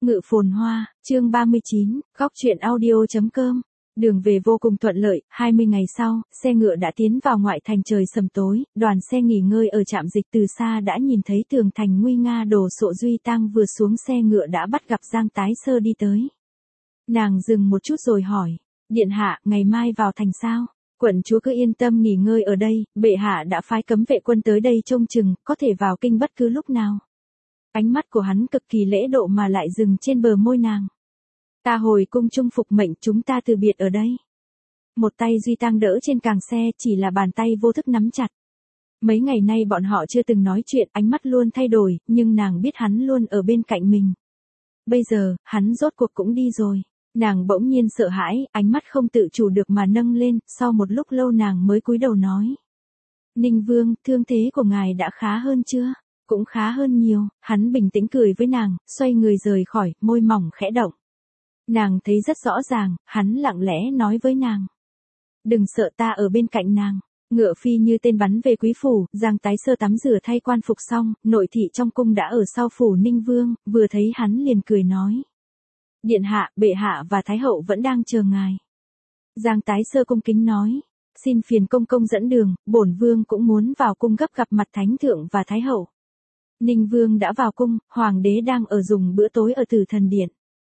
Ngự phồn hoa, chương 39, góc truyện audio.com. Đường về vô cùng thuận lợi, 20 ngày sau, xe ngựa đã tiến vào ngoại thành trời sầm tối, đoàn xe nghỉ ngơi ở trạm dịch từ xa đã nhìn thấy tường thành nguy nga đồ sộ Duy Tăng vừa xuống xe ngựa đã bắt gặp Giang Tái Sơ đi tới. Nàng dừng một chút rồi hỏi, điện hạ, ngày mai vào thành sao? Quận chúa cứ yên tâm nghỉ ngơi ở đây, bệ hạ đã phái cấm vệ quân tới đây trông chừng, có thể vào kinh bất cứ lúc nào. Ánh mắt của hắn cực kỳ lễ độ mà lại dừng trên bờ môi nàng. Ta hồi cung trung phục mệnh, chúng ta từ biệt ở đây. Một tay Duy Tăng đỡ trên càng xe, chỉ là bàn tay vô thức nắm chặt. Mấy ngày nay bọn họ chưa từng nói chuyện, ánh mắt luôn thay đổi, nhưng nàng biết hắn luôn ở bên cạnh mình. Bây giờ, hắn rốt cuộc cũng đi rồi. Nàng bỗng nhiên sợ hãi, ánh mắt không tự chủ được mà nâng lên, sau một lúc lâu nàng mới cúi đầu nói. Ninh Vương, thương thế của ngài đã khá hơn chưa? Cũng khá hơn nhiều, hắn bình tĩnh cười với nàng, xoay người rời khỏi, môi mỏng khẽ động. Nàng thấy rất rõ ràng, hắn lặng lẽ nói với nàng. Đừng sợ, ta ở bên cạnh nàng. Ngựa phi như tên bắn về quý phủ, Giang Tái Sơ tắm rửa thay quan phục xong, nội thị trong cung đã ở sau phủ Ninh Vương, vừa thấy hắn liền cười nói. Điện hạ, bệ hạ và Thái hậu vẫn đang chờ ngài. Giang Tái Sơ cung kính nói. Xin phiền công công dẫn đường, bổn vương cũng muốn vào cung gấp gặp mặt thánh thượng và Thái hậu. Ninh Vương đã vào cung, hoàng đế đang ở dùng bữa tối ở Tử Thần Điện.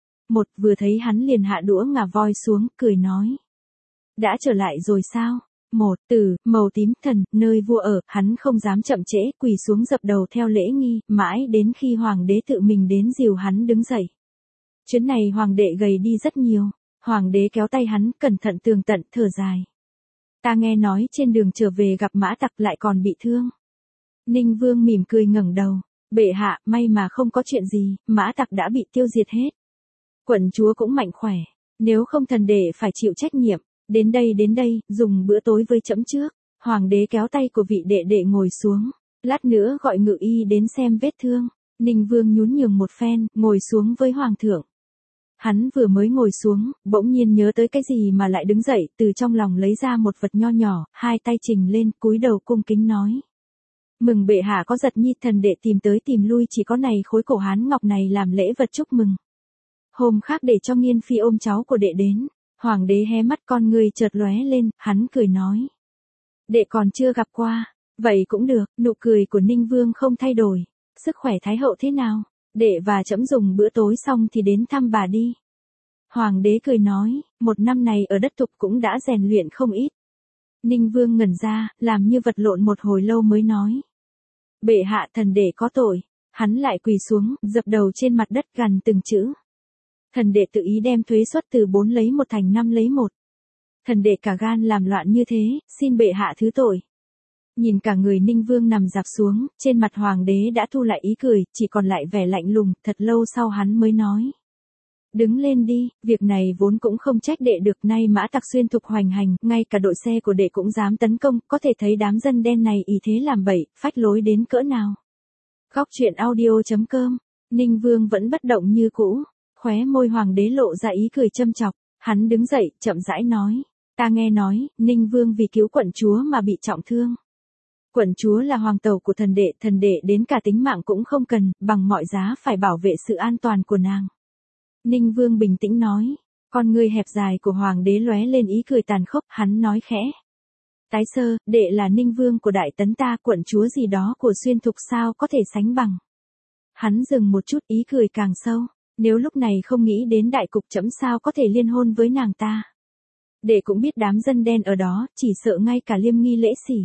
Vừa thấy hắn liền hạ đũa ngà voi xuống, cười nói. Đã trở lại rồi sao? Tử, màu tím, thần, nơi vua ở, hắn không dám chậm trễ, quỳ xuống dập đầu theo lễ nghi, mãi đến khi hoàng đế tự mình đến dìu hắn đứng dậy. Chuyến này hoàng đệ gầy đi rất nhiều, hoàng đế kéo tay hắn, cẩn thận tường tận, thở dài. Ta nghe nói trên đường trở về gặp Mã Tặc lại còn bị thương. Ninh Vương mỉm cười ngẩng đầu, bệ hạ, may mà không có chuyện gì, Mã Tặc đã bị tiêu diệt hết. Quận chúa cũng mạnh khỏe, nếu không thần đệ phải chịu trách nhiệm, đến đây, dùng bữa tối với trẫm trước. Hoàng đế kéo tay của vị đệ đệ ngồi xuống, lát nữa gọi ngự y đến xem vết thương. Ninh Vương nhún nhường một phen, ngồi xuống với hoàng thượng. Hắn vừa mới ngồi xuống, bỗng nhiên nhớ tới cái gì mà lại đứng dậy, từ trong lòng lấy ra một vật nho nhỏ, hai tay trình lên, cúi đầu cung kính nói. Mừng bệ hạ có giật nhi, thần đệ tìm tới tìm lui chỉ có này khối cổ hán ngọc này làm lễ vật chúc mừng. Hôm khác để cho Nghiên phi ôm cháu của đệ đến. Hoàng đế hé mắt, con người chợt lóe lên, hắn cười nói. Đệ còn chưa gặp qua, vậy cũng được. Nụ cười của Ninh Vương không thay đổi. Sức khỏe Thái hậu thế nào? Đệ và trẫm dùng bữa tối xong thì đến thăm bà đi. Hoàng đế cười nói, một năm này ở đất Thục cũng đã rèn luyện không ít. Ninh Vương ngẩn ra, làm như vật lộn một hồi lâu mới nói. Bệ hạ, thần đệ có tội. Hắn lại quỳ xuống, dập đầu trên mặt đất gằn từng chữ. Thần đệ tự ý đem thuế suất từ 4 lấy 1 thành 5 lấy 1. Thần đệ cả gan làm loạn như thế, xin bệ hạ thứ tội. Nhìn cả người Ninh Vương nằm dạp xuống, trên mặt hoàng đế đã thu lại ý cười, chỉ còn lại vẻ lạnh lùng, thật lâu sau hắn mới nói. Đứng lên đi, việc này vốn cũng không trách đệ được, nay Mã Tặc xuyên thục hoành hành, ngay cả đội xe của đệ cũng dám tấn công, có thể thấy đám dân đen này ý thế làm bậy, phách lối đến cỡ nào. Góc truyện audio.com, Ninh Vương vẫn bất động như cũ, khóe môi hoàng đế lộ ra ý cười châm chọc, hắn đứng dậy, chậm rãi nói. Ta nghe nói, Ninh Vương vì cứu quận chúa mà bị trọng thương. Quận chúa là hoàng tẩu của thần đệ đến cả tính mạng cũng không cần, bằng mọi giá phải bảo vệ sự an toàn của nàng. Ninh Vương bình tĩnh nói, con ngươi hẹp dài của hoàng đế lóe lên ý cười tàn khốc, hắn nói khẽ. Tái Sơ, đệ là Ninh Vương của Đại Tấn ta, quận chúa gì đó của xuyên thục sao có thể sánh bằng. Hắn dừng một chút, ý cười càng sâu, nếu lúc này không nghĩ đến đại cục trẫm sao có thể liên hôn với nàng ta. Đệ cũng biết đám dân đen ở đó, chỉ sợ ngay cả liêm nghi lễ sỉ.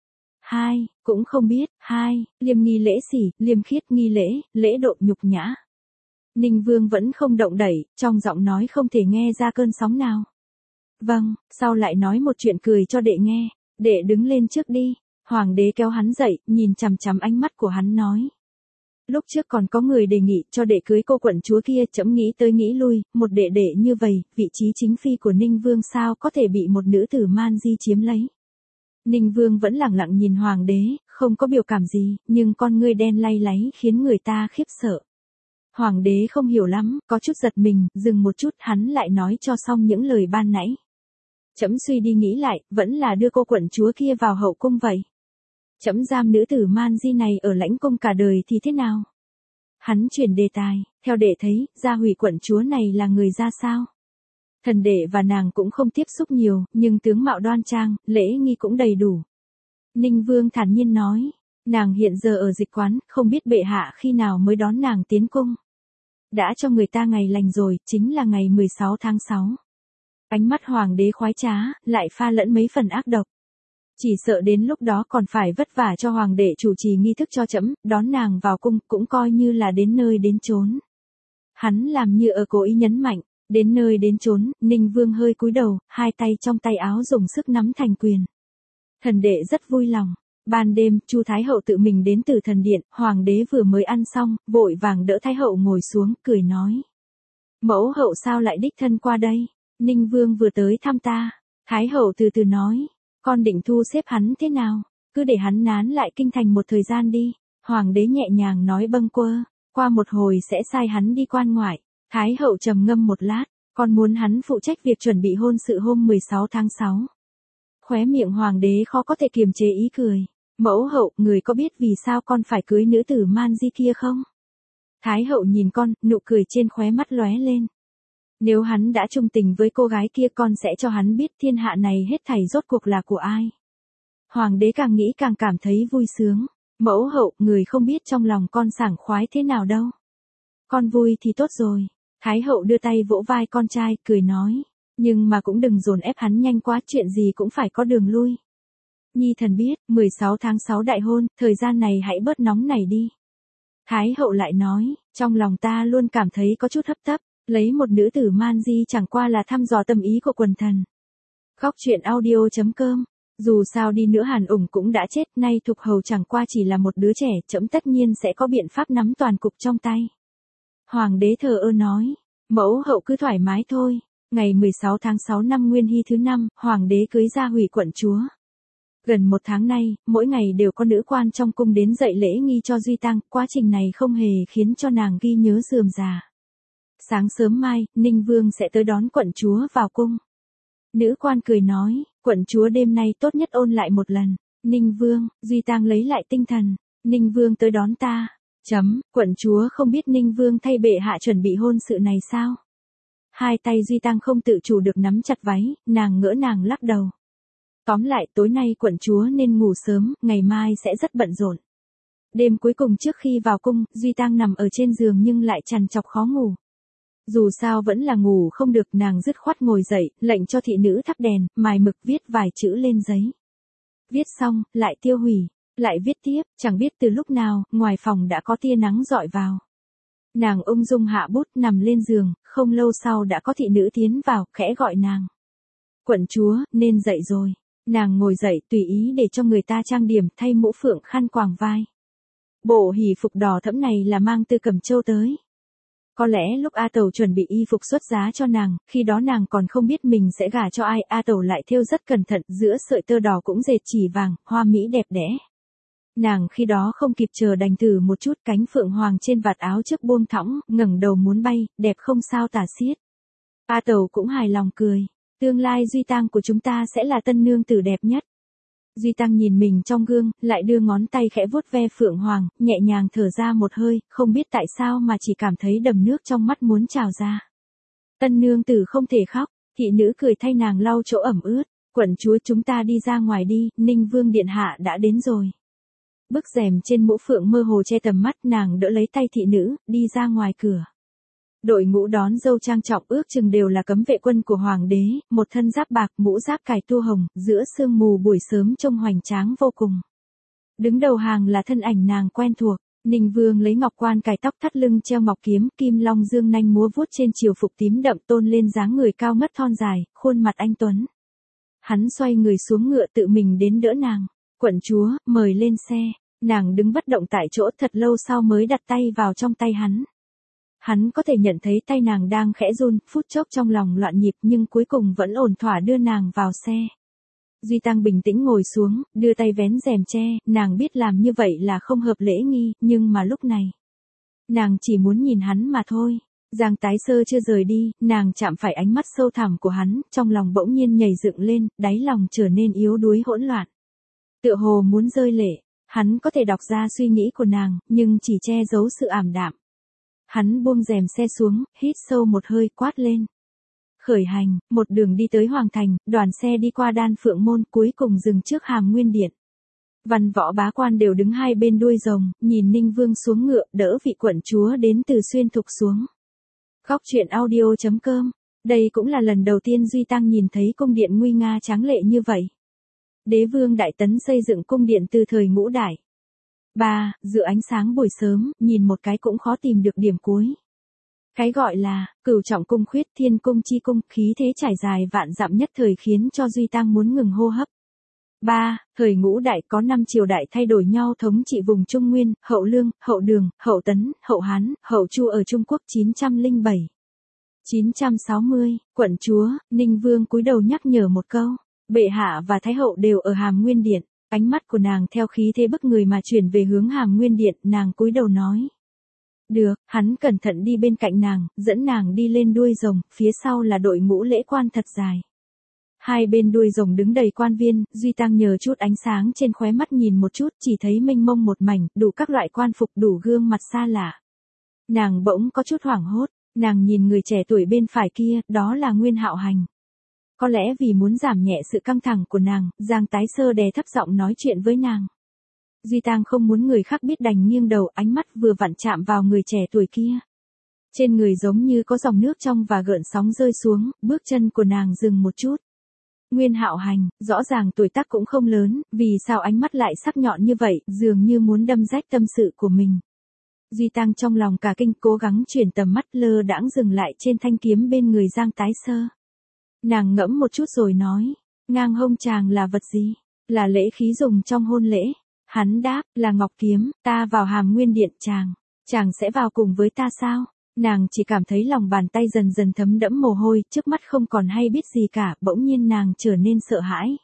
Cũng không biết, liêm nghi lễ sỉ, liêm khiết nghi lễ, lễ độ nhục nhã. Ninh Vương vẫn không động đẩy, trong giọng nói không thể nghe ra cơn sóng nào. Vâng, sau lại nói một chuyện cười cho đệ nghe, đệ đứng lên trước đi. Hoàng đế kéo hắn dậy, nhìn chằm chằm ánh mắt của hắn nói. Lúc trước còn có người đề nghị cho đệ cưới cô quận chúa kia, trẫm nghĩ tới nghĩ lui, một đệ đệ như vậy, vị trí chính phi của Ninh Vương sao có thể bị một nữ tử man di chiếm lấy. Ninh Vương vẫn lặng lặng nhìn hoàng đế, không có biểu cảm gì, nhưng con ngươi đen lay láy khiến người ta khiếp sợ. Hoàng đế không hiểu lắm, có chút giật mình, dừng một chút, hắn lại nói cho xong những lời ban nãy. Trẫm suy đi nghĩ lại, vẫn là đưa cô quận chúa kia vào hậu cung vậy. Trẫm giam nữ tử man di này ở lãnh cung cả đời thì thế nào? Hắn chuyển đề tài, theo đệ thấy, Gia Hủy quận chúa này là người ra sao? Thần đệ và nàng cũng không tiếp xúc nhiều, nhưng tướng mạo đoan trang, lễ nghi cũng đầy đủ. Ninh Vương thản nhiên nói, nàng hiện giờ ở dịch quán, không biết bệ hạ khi nào mới đón nàng tiến cung. Đã cho người ta ngày lành rồi, chính là ngày 16 tháng 6. Ánh mắt hoàng đế khoái trá, lại pha lẫn mấy phần ác độc. Chỉ sợ đến lúc đó còn phải vất vả cho hoàng đệ chủ trì nghi thức cho trẫm, đón nàng vào cung, cũng coi như là đến nơi đến chốn. Hắn làm như ở cố ý nhấn mạnh, đến nơi đến chốn, Ninh Vương hơi cúi đầu, hai tay trong tay áo dùng sức nắm thành quyền. Thần đệ rất vui lòng. Ban đêm, Chu Thái Hậu tự mình đến từ thần điện, hoàng đế vừa mới ăn xong, vội vàng đỡ Thái Hậu ngồi xuống, cười nói. Mẫu hậu sao lại đích thân qua đây? Ninh Vương vừa tới thăm ta. Thái Hậu từ từ nói, con định thu xếp hắn thế nào? Cứ để hắn nán lại kinh thành một thời gian đi. Hoàng đế nhẹ nhàng nói bâng quơ, qua một hồi sẽ sai hắn đi quan ngoại. Thái Hậu trầm ngâm một lát, con muốn hắn phụ trách việc chuẩn bị hôn sự hôm 16 tháng 6. Khóe miệng hoàng đế khó có thể kiềm chế ý cười. Mẫu hậu, người có biết vì sao con phải cưới nữ tử Man Di kia không? Thái Hậu nhìn con, nụ cười trên khóe mắt lóe lên. Nếu hắn đã trung tình với cô gái kia, con sẽ cho hắn biết thiên hạ này hết thảy rốt cuộc là của ai. Hoàng đế càng nghĩ càng cảm thấy vui sướng. Mẫu hậu, người không biết trong lòng con sảng khoái thế nào đâu. Con vui thì tốt rồi. Thái Hậu đưa tay vỗ vai con trai, cười nói. Nhưng mà cũng đừng dồn ép hắn nhanh quá, chuyện gì cũng phải có đường lui. Nhi thần biết, 16 tháng 6 đại hôn, thời gian này hãy bớt nóng nảy đi. Thái Hậu lại nói, trong lòng ta luôn cảm thấy có chút hấp tấp, lấy một nữ tử Man Di chẳng qua là thăm dò tâm ý của quần thần. Góc truyện audio.com. Dù sao đi nữa Hàn Ủng cũng đã chết, nay Thục Hầu chẳng qua chỉ là một đứa trẻ, trẫm tất nhiên sẽ có biện pháp nắm toàn cục trong tay. Hoàng đế thờ ơ nói, mẫu hậu cứ thoải mái thôi. Ngày 16 tháng 6 năm Nguyên Hy thứ 5, hoàng đế cưới Gia Hủy quận chúa. Gần một tháng nay, mỗi ngày đều có nữ quan trong cung đến dạy lễ nghi cho Duy Tăng, quá trình này không hề khiến cho nàng ghi nhớ rườm rà. Sáng sớm mai, Ninh Vương sẽ tới đón quận chúa vào cung. Nữ quan cười nói, quận chúa đêm nay tốt nhất ôn lại một lần. Ninh Vương, Duy Tăng lấy lại tinh thần. Ninh Vương tới đón ta. Quận chúa không biết Ninh Vương thay bệ hạ chuẩn bị hôn sự này sao? Hai tay Duy Tăng không tự chủ được nắm chặt váy, nàng ngỡ nàng lắc đầu. Tóm lại tối nay quận chúa nên ngủ sớm, ngày mai sẽ rất bận rộn. Đêm cuối cùng trước khi vào cung, Duy Tăng nằm ở trên giường nhưng lại trằn trọc khó ngủ. Dù sao vẫn là ngủ không được, nàng dứt khoát ngồi dậy, lệnh cho thị nữ thắp đèn, mài mực viết vài chữ lên giấy. Viết xong, lại tiêu hủy, lại viết tiếp, chẳng biết từ lúc nào, ngoài phòng đã có tia nắng rọi vào. Nàng ung dung hạ bút nằm lên giường, không lâu sau đã có thị nữ tiến vào, khẽ gọi nàng. Quận chúa, nên dậy rồi. Nàng ngồi dậy tùy ý để cho người ta trang điểm, thay mũ phượng khăn quàng vai. Bộ hỷ phục đỏ thẫm này là mang từ Cẩm Châu tới. Có lẽ lúc A Tẩu chuẩn bị y phục xuất giá cho nàng, khi đó nàng còn không biết mình sẽ gả cho ai, A Tẩu lại thêu rất cẩn thận, giữa sợi tơ đỏ cũng dệt chỉ vàng, hoa mỹ đẹp đẽ. Nàng khi đó không kịp chờ đành thử một chút, cánh phượng hoàng trên vạt áo trước buông thõng, ngẩng đầu muốn bay, đẹp không sao tả xiết. A Tẩu cũng hài lòng cười. Tương lai Duy Tăng của chúng ta sẽ là tân nương tử đẹp nhất. Duy Tăng nhìn mình trong gương, lại đưa ngón tay khẽ vuốt ve phượng hoàng, nhẹ nhàng thở ra một hơi, không biết tại sao mà chỉ cảm thấy đầm nước trong mắt muốn trào ra. Tân nương tử không thể khóc, thị nữ cười thay nàng lau chỗ ẩm ướt. Quận chúa, chúng ta đi ra ngoài đi, Ninh Vương điện hạ đã đến rồi. Bức rèm trên mũ phượng mơ hồ che tầm mắt, nàng đỡ lấy tay thị nữ, đi ra ngoài cửa. Đội ngũ đón dâu trang trọng ước chừng đều là cấm vệ quân của hoàng đế, một thân giáp bạc, mũ giáp cài tua hồng, giữa sương mù buổi sớm trông hoành tráng vô cùng. Đứng đầu hàng là thân ảnh nàng quen thuộc, Ninh Vương lấy ngọc quan cài tóc, thắt lưng treo ngọc kiếm, kim long dương nanh múa vuốt trên triều phục tím đậm, tôn lên dáng người cao ngất thon dài, khuôn mặt anh tuấn. Hắn xoay người xuống ngựa tự mình đến đỡ nàng. Quận chúa, mời lên xe. Nàng đứng bất động tại chỗ thật lâu sau mới đặt tay vào trong tay hắn. Hắn có thể nhận thấy tay nàng đang khẽ run, phút chốc trong lòng loạn nhịp nhưng cuối cùng vẫn ổn thỏa đưa nàng vào xe. Duy Tăng bình tĩnh ngồi xuống, đưa tay vén rèm che, nàng biết làm như vậy là không hợp lễ nghi, nhưng mà lúc này, nàng chỉ muốn nhìn hắn mà thôi. Giang Tái Sơ chưa rời đi, nàng chạm phải ánh mắt sâu thẳm của hắn, trong lòng bỗng nhiên nhảy dựng lên, đáy lòng trở nên yếu đuối hỗn loạn. Tựa hồ muốn rơi lệ, hắn có thể đọc ra suy nghĩ của nàng, nhưng chỉ che giấu sự ảm đạm. Hắn buông rèm xe xuống, hít sâu một hơi quát lên. Khởi hành, một đường đi tới Hoàng Thành, đoàn xe đi qua Đan Phượng Môn cuối cùng dừng trước Hàm Nguyên Điện. Văn võ bá quan đều đứng hai bên đuôi rồng, nhìn Ninh Vương xuống ngựa đỡ vị quận chúa đến từ Xuyên Thục xuống. Góc truyện audio.com. Đây cũng là lần đầu tiên Duy Tăng nhìn thấy cung điện nguy nga tráng lệ như vậy. Đế vương Đại Tấn xây dựng cung điện từ thời Ngũ Đại. 3. Giữa ánh sáng buổi sớm, nhìn một cái cũng khó tìm được điểm cuối. Cái gọi là Cửu Trọng Cung Khuyết Thiên Cung Chi Cung, khí thế trải dài vạn dặm nhất thời khiến cho Duy Tăng muốn ngừng hô hấp. 3. Thời Ngũ Đại có 5 triều đại thay đổi nhau thống trị vùng Trung Nguyên, Hậu Lương, Hậu Đường, Hậu Tấn, Hậu Hán, Hậu Chu ở Trung Quốc 907. 960, quận chúa, Ninh Vương cúi đầu nhắc nhở một câu. Bệ hạ và Thái hậu đều ở Hàm Nguyên Điện. Ánh mắt của nàng theo khí thế bức người mà chuyển về hướng Hàm Nguyên Điện, nàng cúi đầu nói. Được, hắn cẩn thận đi bên cạnh nàng, dẫn nàng đi lên đuôi rồng, phía sau là đội ngũ lễ quan thật dài. Hai bên đuôi rồng đứng đầy quan viên, Duy Tăng nhờ chút ánh sáng trên khóe mắt nhìn một chút, chỉ thấy mênh mông một mảnh, đủ các loại quan phục, đủ gương mặt xa lạ. Nàng bỗng có chút hoảng hốt, nàng nhìn người trẻ tuổi bên phải kia, đó là Nguyên Hạo Hành. Có lẽ vì muốn giảm nhẹ sự căng thẳng của nàng, Giang Tái Sơ đè thấp giọng nói chuyện với nàng. Duy Tăng không muốn người khác biết đành nghiêng đầu, ánh mắt vừa vặn chạm vào người trẻ tuổi kia. Trên người giống như có dòng nước trong và gợn sóng rơi xuống, bước chân của nàng dừng một chút. Nguyên Hạo Hành, rõ ràng tuổi tác cũng không lớn, vì sao ánh mắt lại sắc nhọn như vậy, dường như muốn đâm rách tâm sự của mình. Duy Tăng trong lòng cả kinh, cố gắng chuyển tầm mắt, lơ đãng dừng lại trên thanh kiếm bên người Giang Tái Sơ. Nàng ngẫm một chút rồi nói, ngang hông chàng là vật gì? Là lễ khí dùng trong hôn lễ. Hắn đáp, là ngọc kiếm, ta vào Hàm Nguyên Điện chàng sẽ vào cùng với ta sao? Nàng chỉ cảm thấy lòng bàn tay dần dần thấm đẫm mồ hôi, trước mắt không còn hay biết gì cả, bỗng nhiên nàng trở nên sợ hãi.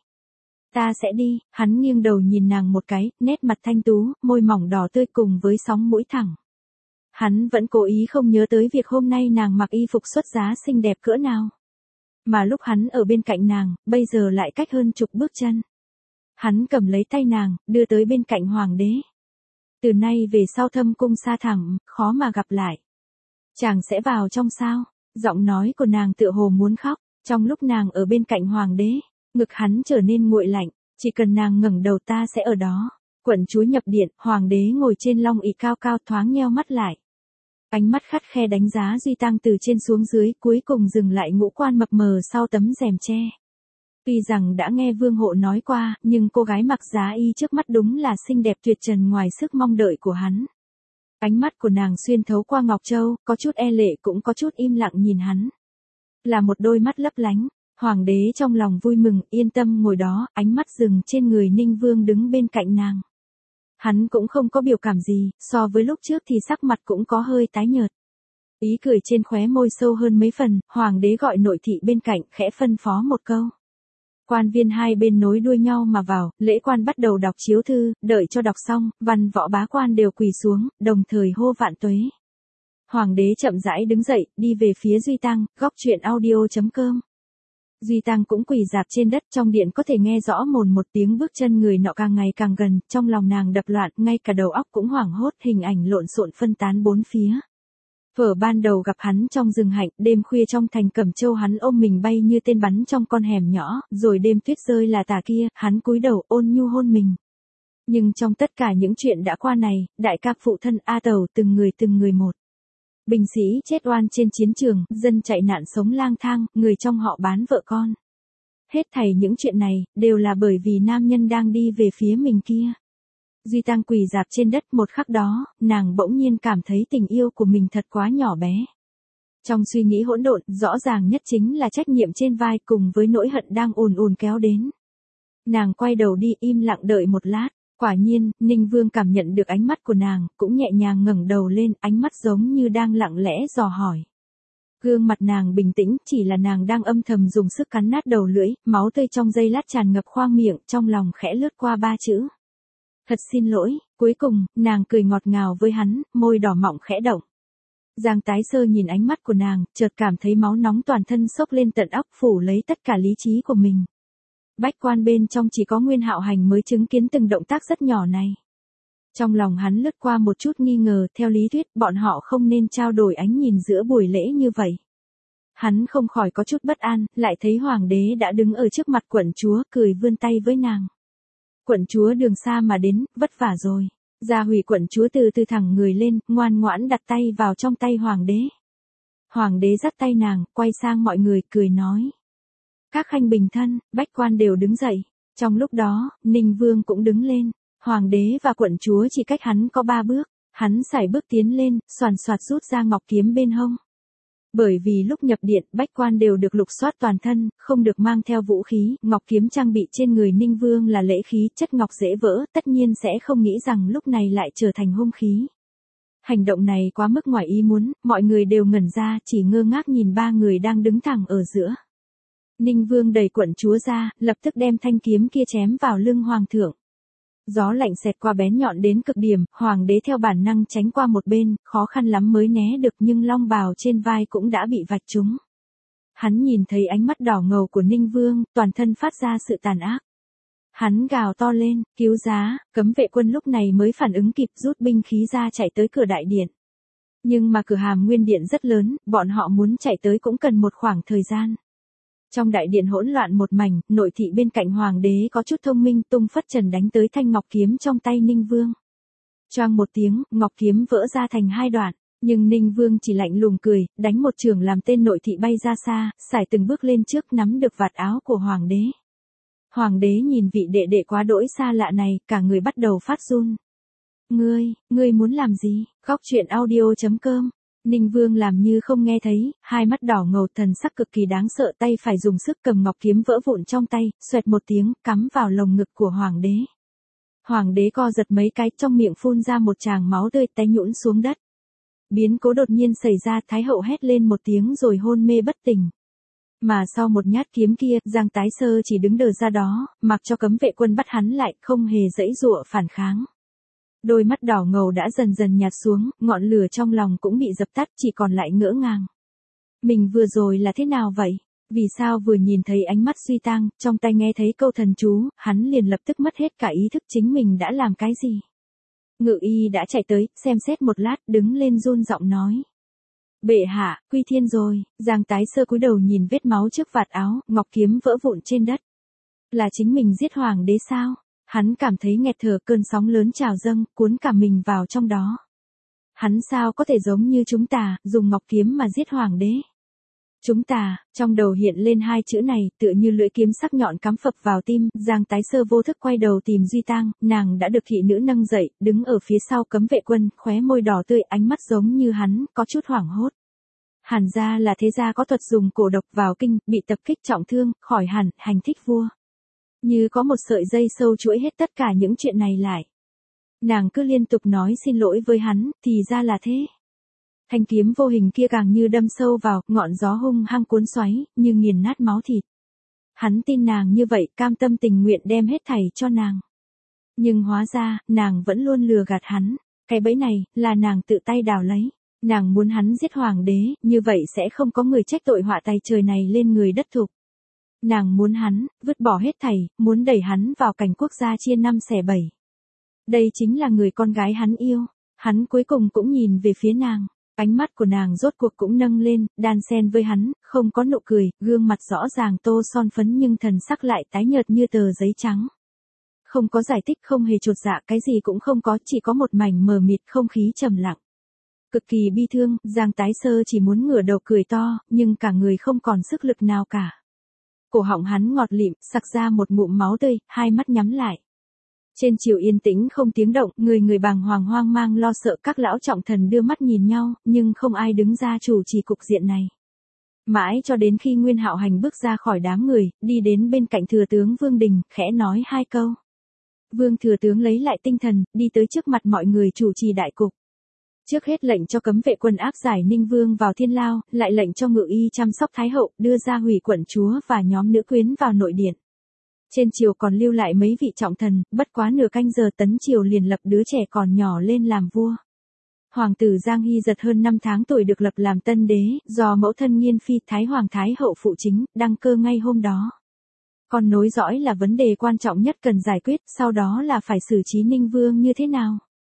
Ta sẽ đi, hắn nghiêng đầu nhìn nàng một cái, nét mặt thanh tú, môi mỏng đỏ tươi cùng với sóng mũi thẳng. Hắn vẫn cố ý không nhớ tới việc hôm nay nàng mặc y phục xuất giá xinh đẹp cỡ nào. Mà lúc hắn ở bên cạnh nàng, bây giờ lại cách hơn chục bước chân. Hắn cầm lấy tay nàng, đưa tới bên cạnh hoàng đế. Từ nay về sau Thâm Cung xa thẳm, khó mà gặp lại. Chàng sẽ vào trong sao? Giọng nói của nàng tựa hồ muốn khóc, trong lúc nàng ở bên cạnh hoàng đế, ngực hắn trở nên nguội lạnh, chỉ cần nàng ngẩng đầu ta sẽ ở đó. Quận chúa nhập điện, hoàng đế ngồi trên long ỷ cao cao thoáng nheo mắt lại. Ánh mắt khắt khe đánh giá Duy Tăng từ trên xuống dưới, cuối cùng dừng lại ngũ quan mập mờ sau tấm rèm tre. Tuy rằng đã nghe Vương Hộ nói qua, nhưng cô gái mặc giá y trước mắt đúng là xinh đẹp tuyệt trần ngoài sức mong đợi của hắn. Ánh mắt của nàng xuyên thấu qua ngọc châu, có chút e lệ cũng có chút im lặng nhìn hắn. Là một đôi mắt lấp lánh, hoàng đế trong lòng vui mừng, yên tâm ngồi đó, ánh mắt dừng trên người Ninh Vương đứng bên cạnh nàng. Hắn cũng không có biểu cảm gì, so với lúc trước thì sắc mặt cũng có hơi tái nhợt. Ý cười trên khóe môi sâu hơn mấy phần, hoàng đế gọi nội thị bên cạnh, khẽ phân phó một câu. Quan viên hai bên nối đuôi nhau mà vào, lễ quan bắt đầu đọc chiếu thư, đợi cho đọc xong, văn võ bá quan đều quỳ xuống, đồng thời hô vạn tuế. Hoàng đế chậm rãi đứng dậy, đi về phía Duy Tăng, góc truyện audio.com. Duy Tăng cũng quỳ rạp trên đất, trong điện có thể nghe rõ một tiếng bước chân người nọ càng ngày càng gần, trong lòng nàng đập loạn, ngay cả đầu óc cũng hoảng hốt, hình ảnh lộn xộn phân tán bốn phía. Phở ban đầu gặp hắn trong rừng hạnh, đêm khuya trong thành Cẩm Châu hắn ôm mình bay như tên bắn trong con hẻm nhỏ, rồi đêm tuyết rơi là tà kia, hắn cúi đầu ôn nhu hôn mình. Nhưng trong tất cả những chuyện đã qua này, đại ca phụ thân A Tẩu từng người một. Binh sĩ chết oan trên chiến trường, dân chạy nạn sống lang thang, người trong họ bán vợ con. Hết thảy những chuyện này, đều là bởi vì nam nhân đang đi về phía mình kia. Duy Tăng quỳ rạp trên đất, một khắc đó, nàng bỗng nhiên cảm thấy tình yêu của mình thật quá nhỏ bé. Trong suy nghĩ hỗn độn, rõ ràng nhất chính là trách nhiệm trên vai cùng với nỗi hận đang ùn ùn kéo đến. Nàng quay đầu đi im lặng đợi một lát, quả nhiên, Ninh Vương cảm nhận được ánh mắt của nàng, cũng nhẹ nhàng ngẩng đầu lên, ánh mắt giống như đang lặng lẽ dò hỏi. Gương mặt nàng bình tĩnh, chỉ là nàng đang âm thầm dùng sức cắn nát đầu lưỡi, máu tươi trong giây lát tràn ngập khoang miệng, trong lòng khẽ lướt qua ba chữ. Thật xin lỗi, cuối cùng, nàng cười ngọt ngào với hắn, môi đỏ mọng khẽ động. Giang Tái Sơ nhìn ánh mắt của nàng, chợt cảm thấy máu nóng toàn thân sốc lên tận óc, phủ lấy tất cả lý trí của mình. Bách quan bên trong chỉ có Nguyên Hạo Hành mới chứng kiến từng động tác rất nhỏ này. Trong lòng hắn lướt qua một chút nghi ngờ, theo lý thuyết bọn họ không nên trao đổi ánh nhìn giữa buổi lễ như vậy. Hắn không khỏi có chút bất an, lại thấy hoàng đế đã đứng ở trước mặt quận chúa, cười vươn tay với nàng. Quận chúa đường xa mà đến, vất vả rồi. Gia Hủy quận chúa từ từ thẳng người lên, ngoan ngoãn đặt tay vào trong tay hoàng đế. Hoàng đế dắt tay nàng, quay sang mọi người, cười nói. Các khanh bình thân, bách quan đều đứng dậy. Trong lúc đó, Ninh Vương cũng đứng lên. Hoàng đế và quận chúa chỉ cách hắn có 3 bước. Hắn sải bước tiến lên, xoàn xoạt rút ra ngọc kiếm bên hông. Bởi vì lúc nhập điện, bách quan đều được lục soát toàn thân, không được mang theo vũ khí, ngọc kiếm trang bị trên người Ninh Vương là lễ khí, chất ngọc dễ vỡ, tất nhiên sẽ không nghĩ rằng lúc này lại trở thành hung khí. Hành động này quá mức ngoài ý muốn, mọi người đều ngẩn ra, chỉ ngơ ngác nhìn 3 người đang đứng thẳng ở giữa. Ninh Vương đẩy quận chúa ra, lập tức đem thanh kiếm kia chém vào lưng hoàng thượng. Gió lạnh xẹt qua bén nhọn đến cực điểm, hoàng đế theo bản năng tránh qua một bên, khó khăn lắm mới né được nhưng long bào trên vai cũng đã bị vạch trúng. Hắn nhìn thấy ánh mắt đỏ ngầu của Ninh Vương, toàn thân phát ra sự tàn ác. Hắn gào to lên, cứu giá, cấm vệ quân lúc này mới phản ứng kịp rút binh khí ra chạy tới cửa đại điện. Nhưng mà cửa Hàm Nguyên Điện rất lớn, bọn họ muốn chạy tới cũng cần một khoảng thời gian. Trong đại điện hỗn loạn một mảnh, nội thị bên cạnh hoàng đế có chút thông minh tung phất trần đánh tới thanh ngọc kiếm trong tay Ninh Vương. Choang một tiếng, ngọc kiếm vỡ ra thành 2 đoạn, nhưng Ninh Vương chỉ lạnh lùng cười, đánh một chưởng làm tên nội thị bay ra xa, sải từng bước lên trước nắm được vạt áo của hoàng đế. Hoàng đế nhìn vị đệ đệ quá đỗi xa lạ này, cả người bắt đầu phát run. Ngươi muốn làm gì? Góc truyện audio.com. Ninh Vương làm như không nghe thấy, hai mắt đỏ ngầu, thần sắc cực kỳ đáng sợ, tay phải dùng sức cầm ngọc kiếm vỡ vụn trong tay, xoẹt một tiếng, cắm vào lồng ngực của hoàng đế. Hoàng đế co giật mấy cái, trong miệng phun ra một tràng máu tươi, té nhũn xuống đất. Biến cố đột nhiên xảy ra, Thái hậu hét lên một tiếng rồi hôn mê bất tỉnh. Mà sau một nhát kiếm kia, Giang Tái Sơ chỉ đứng đờ ra đó, mặc cho cấm vệ quân bắt hắn lại, không hề giãy giụa phản kháng. Đôi mắt đỏ ngầu đã dần dần nhạt xuống, ngọn lửa trong lòng cũng bị dập tắt, chỉ còn lại ngỡ ngàng. Mình vừa rồi là thế nào vậy? Vì sao vừa nhìn thấy ánh mắt suy tang, trong tai nghe thấy câu thần chú, hắn liền lập tức mất hết cả ý thức chính mình đã làm cái gì? Ngự y đã chạy tới, xem xét một lát, đứng lên run giọng nói. Bệ hạ, quy thiên rồi. Giang Tái Sơ cúi đầu nhìn vết máu trước vạt áo, ngọc kiếm vỡ vụn trên đất. Là chính mình giết hoàng đế sao? Hắn cảm thấy nghẹt thở, cơn sóng lớn trào dâng, cuốn cả mình vào trong đó. Hắn sao có thể giống như chúng ta, dùng ngọc kiếm mà giết hoàng đế? Chúng ta, trong đầu hiện lên 2 chữ này, tựa như lưỡi kiếm sắc nhọn cắm phập vào tim. Giang Tái Sơ vô thức quay đầu tìm Duy Tang, nàng đã được thị nữ nâng dậy, đứng ở phía sau cấm vệ quân, khóe môi đỏ tươi, ánh mắt giống như hắn, có chút hoảng hốt. Hàn gia là thế gia có thuật dùng cổ độc vào kinh, bị tập kích trọng thương, khỏi hẳn, hành thích vua. Như có một sợi dây sâu chuỗi hết tất cả những chuyện này lại. Nàng cứ liên tục nói xin lỗi với hắn, thì ra là thế. Thanh kiếm vô hình kia càng như đâm sâu vào, ngọn gió hung hăng cuốn xoáy, như nghiền nát máu thịt. Hắn tin nàng như vậy, cam tâm tình nguyện đem hết thảy cho nàng. Nhưng hóa ra, nàng vẫn luôn lừa gạt hắn. Cái bẫy này, là nàng tự tay đào lấy. Nàng muốn hắn giết hoàng đế, như vậy sẽ không có người trách tội họa tay trời này lên người đất thục. Nàng muốn hắn, vứt bỏ hết thảy, muốn đẩy hắn vào cảnh quốc gia chia 5 xẻ 7. Đây chính là người con gái hắn yêu. Hắn cuối cùng cũng nhìn về phía nàng. Ánh mắt của nàng rốt cuộc cũng nâng lên, đan xen với hắn, không có nụ cười, gương mặt rõ ràng tô son phấn nhưng thần sắc lại tái nhợt như tờ giấy trắng. Không có giải thích, không hề chột dạ, cái gì cũng không có, chỉ có một mảnh mờ mịt, không khí trầm lặng. Cực kỳ bi thương, Giang Tái Sơ chỉ muốn ngửa đầu cười to, nhưng cả người không còn sức lực nào cả. Cổ họng hắn ngọt lịm, sặc ra một ngụm máu tươi, hai mắt nhắm lại. Trên triều yên tĩnh không tiếng động, người bàng hoàng hoang mang lo sợ, các lão trọng thần đưa mắt nhìn nhau, nhưng không ai đứng ra chủ trì cục diện này. Mãi cho đến khi Nguyên Hạo Hành bước ra khỏi đám người, đi đến bên cạnh thừa tướng Vương Đình, khẽ nói 2 câu. Vương thừa tướng lấy lại tinh thần, đi tới trước mặt mọi người chủ trì đại cục. Trước hết lệnh cho cấm vệ quân áp giải Ninh Vương vào thiên lao, lại lệnh cho ngự y chăm sóc Thái hậu, đưa Gia Hủy quận chúa và nhóm nữ quyến vào nội điện. Trên triều còn lưu lại mấy vị trọng thần, bất quá nửa canh giờ tấn triều liền lập đứa trẻ còn nhỏ lên làm vua. Hoàng tử Giang Hy Giật hơn 5 tháng tuổi được lập làm tân đế, do mẫu thân Nghiên Phi Thái Hoàng Thái hậu phụ chính, đăng cơ ngay hôm đó. Còn nối dõi là vấn đề quan trọng nhất cần giải quyết, sau đó là phải xử trí Ninh Vương như thế nào.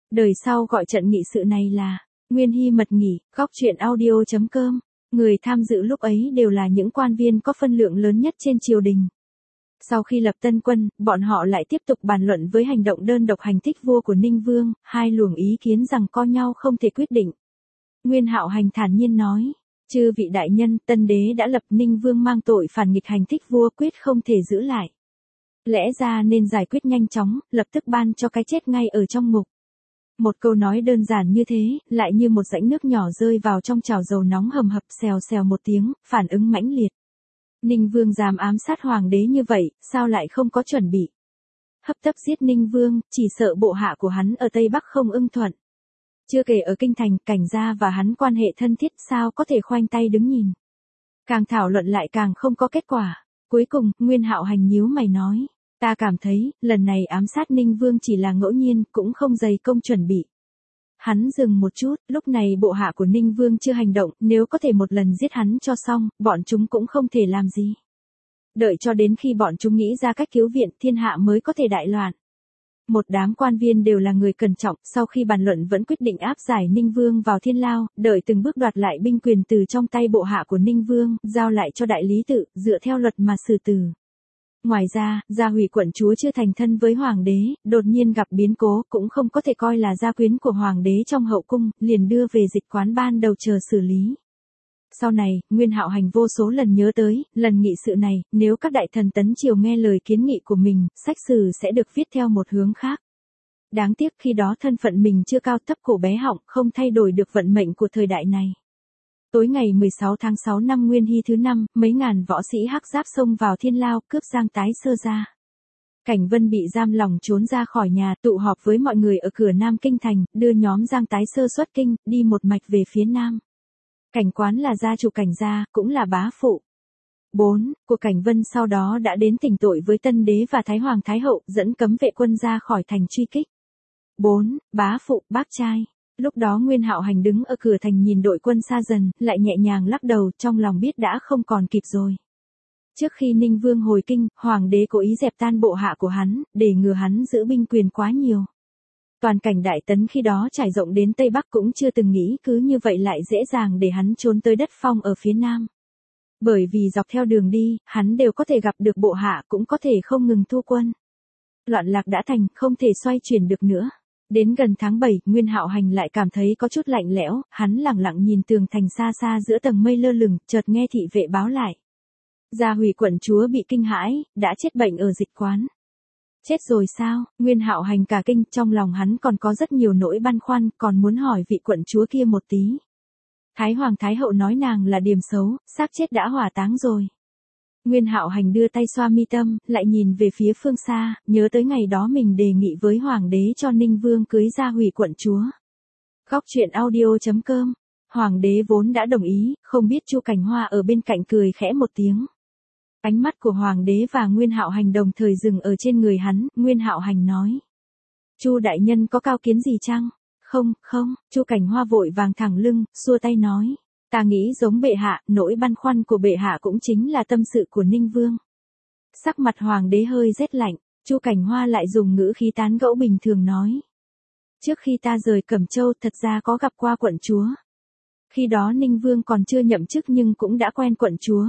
Đời sau gọi trận nghị sự này là Nguyên Hy mật nghỉ, góc truyện audio.com. Người tham dự lúc ấy đều là những quan viên có phân lượng lớn nhất trên triều đình. Sau khi lập tân quân, bọn họ lại tiếp tục bàn luận với hành động đơn độc hành thích vua của Ninh Vương, hai luồng ý kiến rằng co nhau không thể quyết định. Nguyên Hạo Hành thản nhiên nói, chư vị đại nhân, tân đế đã lập Ninh Vương mang tội phản nghịch hành thích vua, quyết không thể giữ lại. Lẽ ra nên giải quyết nhanh chóng, lập tức ban cho cái chết ngay ở trong ngục. Một câu nói đơn giản như thế, lại như một rãnh nước nhỏ rơi vào trong chảo dầu nóng hầm hập, xèo xèo một tiếng, phản ứng mãnh liệt. Ninh Vương dám ám sát hoàng đế như vậy, sao lại không có chuẩn bị? Hấp tấp giết Ninh Vương, chỉ sợ bộ hạ của hắn ở Tây Bắc không ưng thuận. Chưa kể ở Kinh Thành, Cảnh gia và hắn quan hệ thân thiết, sao có thể khoanh tay đứng nhìn. Càng thảo luận lại càng không có kết quả. Cuối cùng, Nguyên Hạo Hành nhíu mày nói, ta cảm thấy, lần này ám sát Ninh Vương chỉ là ngẫu nhiên, cũng không dày công chuẩn bị. Hắn dừng một chút, lúc này bộ hạ của Ninh Vương chưa hành động, nếu có thể một lần giết hắn cho xong, bọn chúng cũng không thể làm gì. Đợi cho đến khi bọn chúng nghĩ ra cách cứu viện, thiên hạ mới có thể đại loạn. Một đám quan viên đều là người cẩn trọng, sau khi bàn luận vẫn quyết định áp giải Ninh Vương vào thiên lao, đợi từng bước đoạt lại binh quyền từ trong tay bộ hạ của Ninh Vương, giao lại cho đại lý tự, dựa theo luật mà xử tử. Ngoài ra, Gia Hủy quận chúa chưa thành thân với hoàng đế, đột nhiên gặp biến cố, cũng không có thể coi là gia quyến của hoàng đế trong hậu cung, liền đưa về dịch quán ban đầu chờ xử lý. Sau này, Nguyên Hạo Hành vô số lần nhớ tới, lần nghị sự này, nếu các đại thần tấn triều nghe lời kiến nghị của mình, sách sử sẽ được viết theo một hướng khác. Đáng tiếc khi đó thân phận mình chưa cao thấp cổ bé họng, không thay đổi được vận mệnh của thời đại này. Tối ngày 16 tháng 6 năm Nguyên Hy thứ 5, mấy ngàn võ sĩ hắc giáp xông vào thiên lao, cướp Giang Tái Sơ ra. Cảnh Vân bị giam lòng trốn ra khỏi nhà, tụ họp với mọi người ở cửa Nam Kinh Thành, đưa nhóm Giang Tái Sơ xuất kinh, đi một mạch về phía Nam. Cảnh Quán là gia chủ Cảnh gia, cũng là bá phụ. 4. Của Cảnh Vân sau đó đã đến tỉnh tội với Tân Đế và Thái Hoàng Thái Hậu, dẫn cấm vệ quân ra khỏi thành truy kích. 4. Bá phụ, bác trai. Lúc đó Nguyên Hạo Hành đứng ở cửa thành nhìn đội quân xa dần, lại nhẹ nhàng lắc đầu, trong lòng biết đã không còn kịp rồi. Trước khi Ninh Vương hồi kinh, hoàng đế cố ý dẹp tan bộ hạ của hắn, để ngừa hắn giữ binh quyền quá nhiều. Toàn cảnh Đại Tấn khi đó trải rộng đến Tây Bắc, cũng chưa từng nghĩ cứ như vậy lại dễ dàng để hắn trốn tới đất Phong ở phía Nam. Bởi vì dọc theo đường đi, hắn đều có thể gặp được bộ hạ, cũng có thể không ngừng thu quân. Loạn lạc đã thành, không thể xoay chuyển được nữa. Đến gần tháng 7, Nguyên Hạo Hành lại cảm thấy có chút lạnh lẽo, hắn lẳng lặng nhìn tường thành xa xa giữa tầng mây lơ lửng, chợt nghe thị vệ báo lại. Gia Hủy quận chúa bị kinh hãi, đã chết bệnh ở dịch quán. Chết rồi sao? Nguyên Hạo Hành cả kinh, trong lòng hắn còn có rất nhiều nỗi băn khoăn, còn muốn hỏi vị quận chúa kia một tí. Thái Hoàng Thái Hậu nói nàng là điềm xấu, xác chết đã hỏa táng rồi. Nguyên Hạo Hành đưa tay xoa mi tâm, lại nhìn về phía phương xa, nhớ tới ngày đó mình đề nghị với hoàng đế cho Ninh Vương cưới Gia Hủy quận chúa. Góc truyện audio.com. Hoàng đế vốn đã đồng ý, không biết Chu Cảnh Hoa ở bên cạnh cười khẽ một tiếng. Ánh mắt của hoàng đế và Nguyên Hạo Hành đồng thời dừng ở trên người hắn, Nguyên Hạo Hành nói: "Chu đại nhân có cao kiến gì chăng?" "Không, không." Chu Cảnh Hoa vội vàng thẳng lưng, xua tay nói: "Ta nghĩ giống bệ hạ, nỗi băn khoăn của bệ hạ cũng chính là tâm sự của Ninh Vương." Sắc mặt hoàng đế hơi rét lạnh, Chu Cảnh Hoa lại dùng ngữ khí tán gẫu bình thường nói: "Trước khi ta rời Cẩm Châu, thật ra có gặp qua quận chúa. Khi đó Ninh Vương còn chưa nhậm chức nhưng cũng đã quen quận chúa.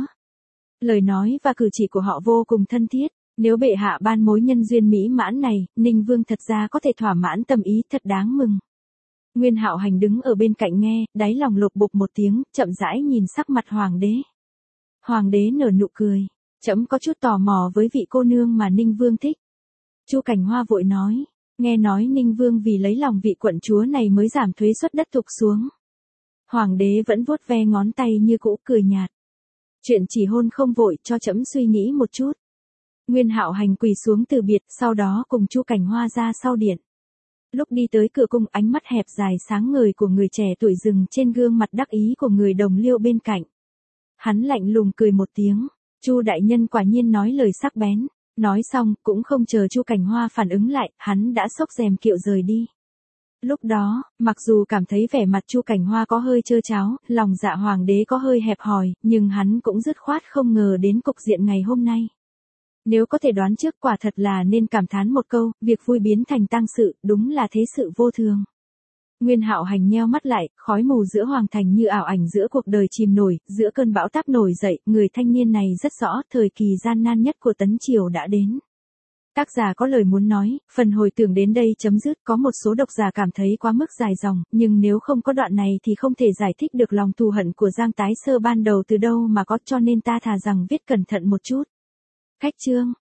Lời nói và cử chỉ của họ vô cùng thân thiết. Nếu bệ hạ ban mối nhân duyên mỹ mãn này, Ninh Vương thật ra có thể thỏa mãn tâm ý, thật đáng mừng." Nguyên Hạo Hành đứng ở bên cạnh nghe, đáy lòng lục bục một tiếng, chậm rãi nhìn sắc mặt hoàng đế. Hoàng đế nở nụ cười: "Trẫm có chút tò mò với vị cô nương mà Ninh Vương thích." Chu Cảnh Hoa vội nói: "Nghe nói Ninh Vương vì lấy lòng vị quận chúa này mới giảm thuế suất đất thục xuống." Hoàng đế vẫn vuốt ve ngón tay như cũ, cười nhạt: "Chuyện chỉ hôn không vội, cho trẫm suy nghĩ một chút." Nguyên Hạo Hành quỳ xuống từ biệt, sau đó cùng Chu Cảnh Hoa ra sau điện. Lúc đi tới cửa cung, ánh mắt hẹp dài sáng ngời của người trẻ tuổi dừng trên gương mặt đắc ý của người đồng liêu bên cạnh. Hắn lạnh lùng cười một tiếng: "Chu đại nhân quả nhiên nói lời sắc bén." Nói xong, cũng không chờ Chu Cảnh Hoa phản ứng lại, hắn đã xốc rèm kiệu rời đi. Lúc đó, mặc dù cảm thấy vẻ mặt Chu Cảnh Hoa có hơi trơ tráo, lòng dạ hoàng đế có hơi hẹp hòi, nhưng hắn cũng dứt khoát không ngờ đến cục diện ngày hôm nay. Nếu có thể đoán trước quả thật là nên cảm thán một câu, việc vui biến thành tang sự, đúng là thế sự vô thường. Nguyên Hạo Hành nheo mắt lại, khói mù giữa hoàng thành như ảo ảnh giữa cuộc đời chìm nổi, giữa cơn bão táp nổi dậy, người thanh niên này rất rõ, thời kỳ gian nan nhất của Tấn Triều đã đến. Tác giả có lời muốn nói, phần hồi tưởng đến đây chấm dứt, có một số độc giả cảm thấy quá mức dài dòng, nhưng nếu không có đoạn này thì không thể giải thích được lòng thù hận của Giang Tái Sơ ban đầu từ đâu mà có, cho nên ta thà rằng viết cẩn thận một chút. Khách chương